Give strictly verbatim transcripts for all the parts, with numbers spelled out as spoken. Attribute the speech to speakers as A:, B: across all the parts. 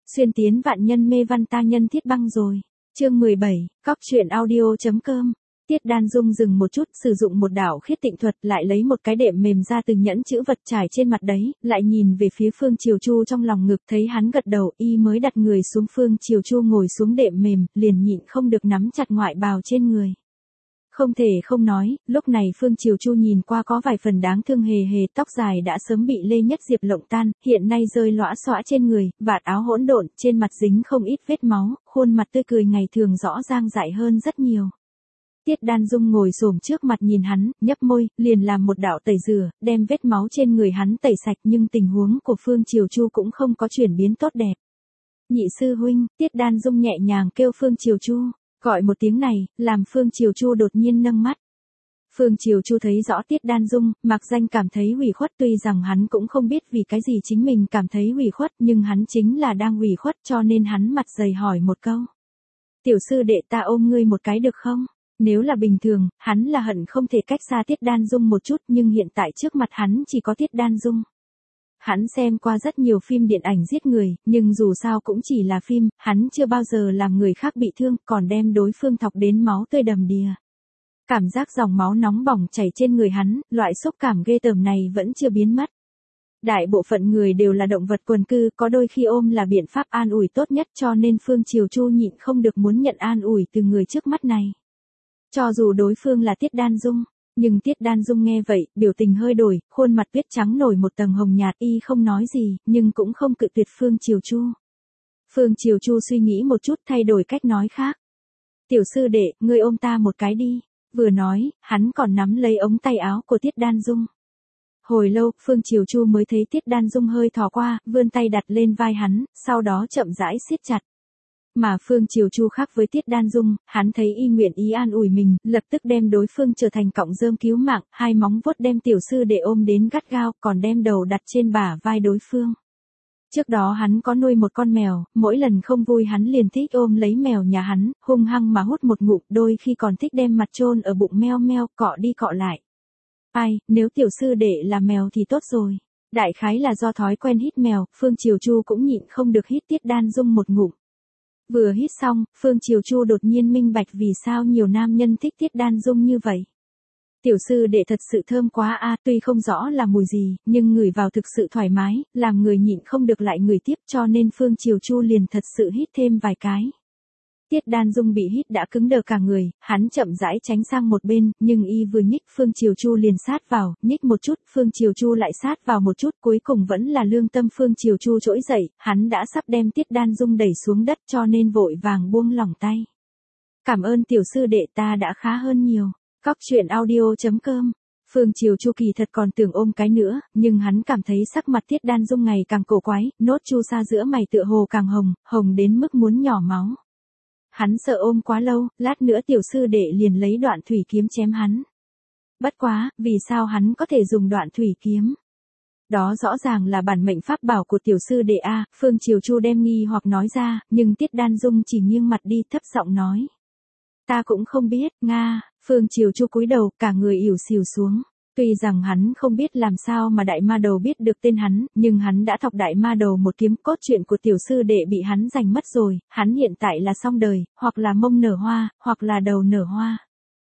A: Xuyên tiến vạn nhân mê văn ta nhân thiết băng rồi. Chương mười bảy, cóc truyện audio.com. Tiết Đan Dung dừng một chút, sử dụng một đạo khiết tịnh thuật, lại lấy một cái đệm mềm ra từng nhẫn chữ vật trải trên mặt đấy, lại nhìn về phía Phương Triều Chu trong lòng ngực, thấy hắn gật đầu, y mới đặt người xuống. Phương Triều Chu ngồi xuống đệm mềm, liền nhịn không được nắm chặt ngoại bào trên người. Không thể không nói, lúc này Phương Triều Chu nhìn qua có vài phần đáng thương hề hề, tóc dài đã sớm bị Lê Nhất Diệp lộng tan, hiện nay rơi lõa xõa trên người, vạt áo hỗn độn, trên mặt dính không ít vết máu, khuôn mặt tươi cười ngày thường rõ ràng dại hơn rất nhiều. Tiết Đan Dung ngồi xổm trước mặt nhìn hắn, nhấp môi, liền làm một đạo tẩy rửa, đem vết máu trên người hắn tẩy sạch, nhưng tình huống của Phương Triều Chu cũng không có chuyển biến tốt đẹp. Nhị sư huynh, Tiết Đan Dung nhẹ nhàng kêu Phương Triều Chu. Gọi một tiếng này, làm Phương Triều Chu đột nhiên nâng mắt. Phương Triều Chu thấy rõ Tiết Đan Dung, mặc danh cảm thấy ủy khuất, tuy rằng hắn cũng không biết vì cái gì chính mình cảm thấy ủy khuất, nhưng hắn chính là đang ủy khuất, cho nên hắn mặt dày hỏi một câu. Tiểu sư đệ, ta ôm ngươi một cái được không? Nếu là bình thường, hắn là hận không thể cách xa Tiết Đan Dung một chút, nhưng hiện tại trước mặt hắn chỉ có Tiết Đan Dung. Hắn xem qua rất nhiều phim điện ảnh giết người, nhưng dù sao cũng chỉ là phim, hắn chưa bao giờ làm người khác bị thương, còn đem đối phương thọc đến máu tươi đầm đìa. Cảm giác dòng máu nóng bỏng chảy trên người hắn, loại xúc cảm ghê tởm này vẫn chưa biến mất. Đại bộ phận người đều là động vật quần cư, có đôi khi ôm là biện pháp an ủi tốt nhất, cho nên Phương Triều Chu nhịn không được muốn nhận an ủi từ người trước mắt này. Cho dù đối phương là Tiết Đan Dung. Nhưng Tiết Đan Dung nghe vậy, biểu tình hơi đổi, khuôn mặt tuyết trắng nổi một tầng hồng nhạt, y không nói gì, nhưng cũng không cự tuyệt Phương Triều Chu. Phương Triều Chu suy nghĩ một chút, thay đổi cách nói khác. Tiểu sư đệ, ngươi ôm ta một cái đi. Vừa nói, hắn còn nắm lấy ống tay áo của Tiết Đan Dung. Hồi lâu, Phương Triều Chu mới thấy Tiết Đan Dung hơi thò qua, vươn tay đặt lên vai hắn, sau đó chậm rãi siết chặt. Mà Phương Triều Chu khác với Tiết Đan Dung, hắn thấy y nguyện ý an ủi mình, lập tức đem đối phương trở thành cọng rơm cứu mạng, hai móng vuốt đem tiểu sư để ôm đến gắt gao, còn đem đầu đặt trên bả vai đối phương. Trước đó hắn có nuôi một con mèo, mỗi lần không vui hắn liền thích ôm lấy mèo nhà hắn, hung hăng mà hút một ngụm, đôi khi còn thích đem mặt chôn ở bụng meo meo, cọ đi cọ lại. Ai, nếu tiểu sư đệ là mèo thì tốt rồi. Đại khái là do thói quen hít mèo, Phương Triều Chu cũng nhịn không được hít Tiết Đan Dung một ngụm. Vừa hít xong, Phương Triều Chu đột nhiên minh bạch vì sao nhiều nam nhân thích Tiết Đan Dung như vậy. Tiểu sư đệ thật sự thơm quá a, à, tuy không rõ là mùi gì, nhưng ngửi vào thực sự thoải mái, làm người nhịn không được lại ngửi tiếp, cho nên Phương Triều Chu liền thật sự hít thêm vài cái. Tiết Đan Dung bị hít đã cứng đờ cả người, hắn chậm rãi tránh sang một bên, nhưng y vừa nhích Phương Triều Chu liền sát vào, nhích một chút, Phương Triều Chu lại sát vào một chút, cuối cùng vẫn là lương tâm Phương Triều Chu trỗi dậy, hắn đã sắp đem Tiết Đan Dung đẩy xuống đất cho nên vội vàng buông lỏng tay. Cảm ơn tiểu sư đệ, ta đã khá hơn nhiều. Cóc truyện audio.com. Phương Triều Chu kỳ thật còn tưởng ôm cái nữa, nhưng hắn cảm thấy sắc mặt Tiết Đan Dung ngày càng cổ quái, nốt chu sa giữa mày tựa hồ càng hồng, hồng đến mức muốn nhỏ máu. Hắn sợ ôm quá lâu, lát nữa tiểu sư đệ liền lấy đoạn thủy kiếm chém hắn. Bất quá, vì sao hắn có thể dùng đoạn thủy kiếm? Đó rõ ràng là bản mệnh pháp bảo của tiểu sư đệ a. Phương Triều Chu đem nghi hoặc nói ra, nhưng Tiết Đan Dung chỉ nghiêng mặt đi, thấp giọng nói. Ta cũng không biết, Nga. Phương Triều Chu cúi đầu, cả người ỉu xìu xuống. Tuy rằng hắn không biết làm sao mà đại ma đầu biết được tên hắn, nhưng hắn đã thọc đại ma đầu một kiếm, cốt truyện của tiểu sư đệ bị hắn giành mất rồi, hắn hiện tại là xong đời, hoặc là mông nở hoa, hoặc là đầu nở hoa.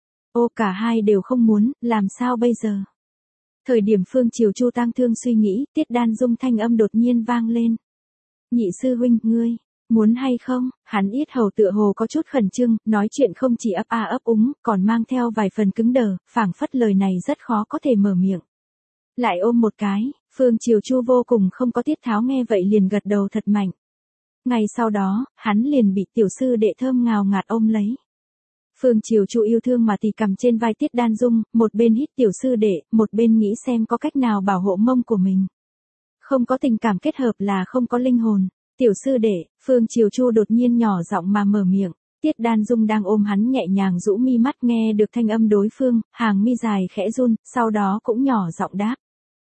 A: Ô, cả hai đều không muốn, làm sao bây giờ? Thời điểm Phương Triều Chu tang thương suy nghĩ, Tiết Đan Dung thanh âm đột nhiên vang lên. Nhị sư huynh, ngươi muốn hay không? Hắn yết hầu tựa hồ có chút khẩn trương, nói chuyện không chỉ ấp a ấp úng, còn mang theo vài phần cứng đờ, phảng phất lời này rất khó có thể mở miệng. Lại ôm một cái, Phương Triều Chu vô cùng không có tiết tháo nghe vậy liền gật đầu thật mạnh. Ngày sau đó, hắn liền bị tiểu sư đệ thơm ngào ngạt ôm lấy. Phương Triều Chu yêu thương mà tì cầm trên vai Tiết Đan Dung, một bên hít tiểu sư đệ, một bên nghĩ xem có cách nào bảo hộ mông của mình. Không có tình cảm kết hợp là không có linh hồn. Tiểu sư đệ, Phương Triều Chu đột nhiên nhỏ giọng mà mở miệng, Tiết Đan Dung đang ôm hắn nhẹ nhàng rũ mi mắt nghe được thanh âm đối phương, hàng mi dài khẽ run, sau đó cũng nhỏ giọng đáp.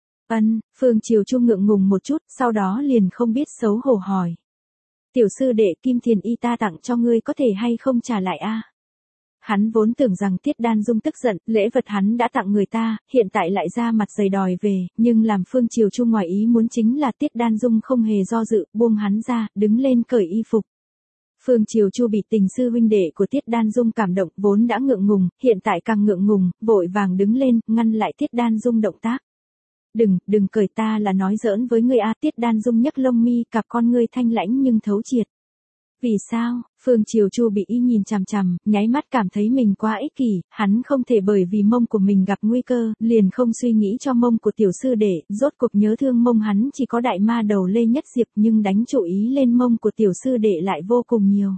A: Ân, Phương Triều Chu ngượng ngùng một chút, sau đó liền không biết xấu hổ hỏi. Tiểu sư đệ, kim thiền y ta tặng cho ngươi có thể hay không trả lại a? Hắn vốn tưởng rằng Tiết Đan Dung tức giận, lễ vật hắn đã tặng người ta, hiện tại lại ra mặt dày đòi về, nhưng làm Phương Triều Chu ngoài ý muốn chính là Tiết Đan Dung không hề do dự, buông hắn ra, đứng lên cởi y phục. Phương Triều Chu bị tình sư huynh đệ của Tiết Đan Dung cảm động, vốn đã ngượng ngùng, hiện tại càng ngượng ngùng, vội vàng đứng lên, ngăn lại Tiết Đan Dung động tác. Đừng, đừng cởi, ta là nói giỡn với ngươi a. Tiết Đan Dung nhấc lông mi, cặp con ngươi thanh lãnh nhưng thấu triệt. Vì sao? Phương Triều Chu bị y nhìn chằm chằm, nháy mắt cảm thấy mình quá ích kỷ, hắn không thể bởi vì mông của mình gặp nguy cơ, liền không suy nghĩ cho mông của tiểu sư đệ, rốt cuộc nhớ thương mông hắn chỉ có đại ma đầu Lê Nhất Diệp nhưng đánh chủ ý lên mông của tiểu sư đệ lại vô cùng nhiều.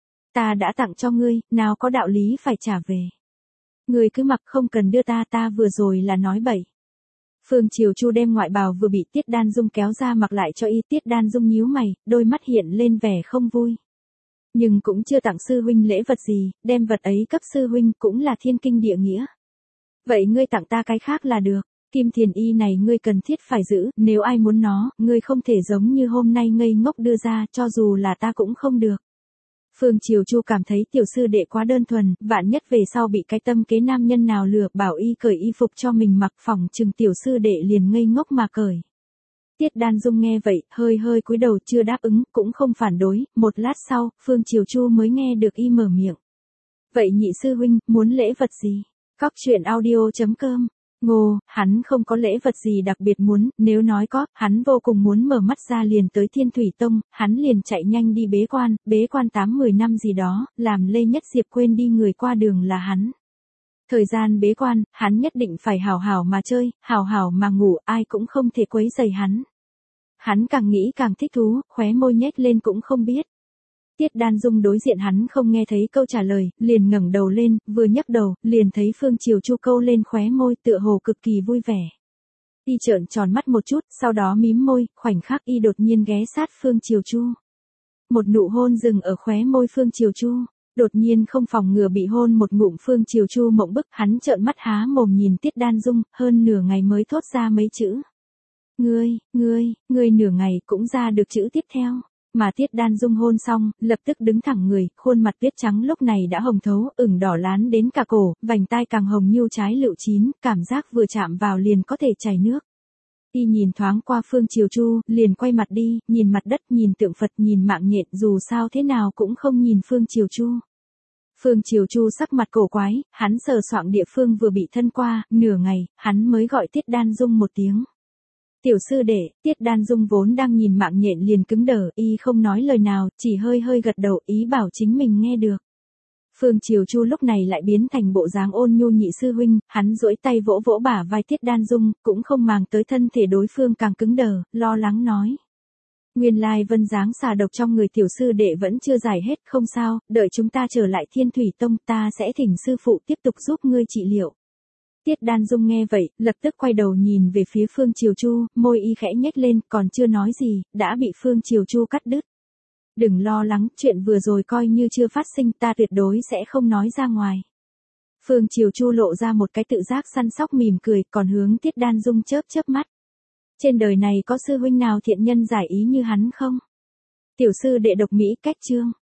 A: Ta đã tặng cho ngươi, nào có đạo lý phải trả về. Ngươi cứ mặc không cần đưa ta, ta vừa rồi là nói bậy. Phương Triều Chu đem ngoại bào vừa bị Tiết Đan Dung kéo ra mặc lại cho y. Tiết Đan Dung nhíu mày, đôi mắt hiện lên vẻ không vui. Nhưng cũng chưa tặng sư huynh lễ vật gì, đem vật ấy cấp sư huynh cũng là thiên kinh địa nghĩa. Vậy ngươi tặng ta cái khác là được, kim thiền y này ngươi cần thiết phải giữ, nếu ai muốn nó, ngươi không thể giống như hôm nay ngây ngốc đưa ra, cho dù là ta cũng không được. Phương Triều Chu cảm thấy tiểu sư đệ quá đơn thuần, vạn nhất về sau bị cái tâm kế nam nhân nào lừa, bảo y cởi y phục cho mình mặc, phỏng chừng tiểu sư đệ liền ngây ngốc mà cởi. Tiết Đan Dung nghe vậy, hơi hơi cúi đầu chưa đáp ứng, cũng không phản đối, một lát sau, Phương Triều Chu mới nghe được y mở miệng. Vậy nhị sư huynh, muốn lễ vật gì? Cóc truyện audio chấm com. Ngô, hắn không có lễ vật gì đặc biệt muốn, nếu nói có, hắn vô cùng muốn mở mắt ra liền tới Thiên Thủy Tông, hắn liền chạy nhanh đi bế quan, bế quan tám mười năm gì đó, làm Lê Nhất Diệp quên đi người qua đường là hắn. Thời gian bế quan, hắn nhất định phải hào hào mà chơi, hào hào mà ngủ, ai cũng không thể quấy rầy hắn. Hắn càng nghĩ càng thích thú, khóe môi nhếch lên cũng không biết. Tiết Đan Dung đối diện hắn không nghe thấy câu trả lời, liền ngẩng đầu lên, vừa nhấc đầu, liền thấy Phương Triều Chu câu lên khóe môi tựa hồ cực kỳ vui vẻ. Y trợn tròn mắt một chút, sau đó mím môi, khoảnh khắc y đột nhiên ghé sát Phương Triều Chu. Một nụ hôn dừng ở khóe môi Phương Triều Chu. Đột nhiên không phòng ngừa bị hôn một ngụm. Phương Triều Chu mộng bức, hắn trợn mắt há mồm nhìn Tiết Đan Dung, hơn nửa ngày mới thốt ra mấy chữ. Ngươi, ngươi, ngươi nửa ngày cũng ra được chữ tiếp theo. Mà Tiết Đan Dung hôn xong, lập tức đứng thẳng người, khuôn mặt tuyết trắng lúc này đã hồng thấu, ửng đỏ lán đến cả cổ, vành tai càng hồng như trái lựu chín, cảm giác vừa chạm vào liền có thể chảy nước. Y nhìn thoáng qua Phương Triều Chu, liền quay mặt đi, nhìn mặt đất, nhìn tượng Phật, nhìn mạng nhện, dù sao thế nào cũng không nhìn Phương Triều Chu. Phương Triều Chu sắc mặt cổ quái, hắn sờ soạng địa phương vừa bị thân qua, nửa ngày, hắn mới gọi Tiết Đan Dung một tiếng. Tiểu sư đệ. Tiết Đan Dung vốn đang nhìn mạng nhện liền cứng đờ, y không nói lời nào, chỉ hơi hơi gật đầu, ý bảo chính mình nghe được. Phương Triều Chu lúc này lại biến thành bộ dáng ôn nhu nhị sư huynh, hắn duỗi tay vỗ vỗ bả vai Tiết Đan Dung, cũng không màng tới thân thể đối phương càng cứng đờ, lo lắng nói. Nguyên lai vân dáng xà độc trong người tiểu sư đệ vẫn chưa giải hết, không sao, đợi chúng ta trở lại Thiên Thủy Tông, ta sẽ thỉnh sư phụ tiếp tục giúp ngươi trị liệu. Tiết Đan Dung nghe vậy, lập tức quay đầu nhìn về phía Phương Triều Chu, môi y khẽ nhếch lên, còn chưa nói gì, đã bị Phương Triều Chu cắt đứt. Đừng lo lắng, chuyện vừa rồi coi như chưa phát sinh, ta tuyệt đối sẽ không nói ra ngoài. Phương Triều Chu lộ ra một cái tự giác săn sóc mỉm cười, còn hướng Tiết Đan Dung chớp chớp mắt. Trên đời này có sư huynh nào thiện nhân giải ý như hắn không? Tiểu sư đệ độc mỹ cách chương.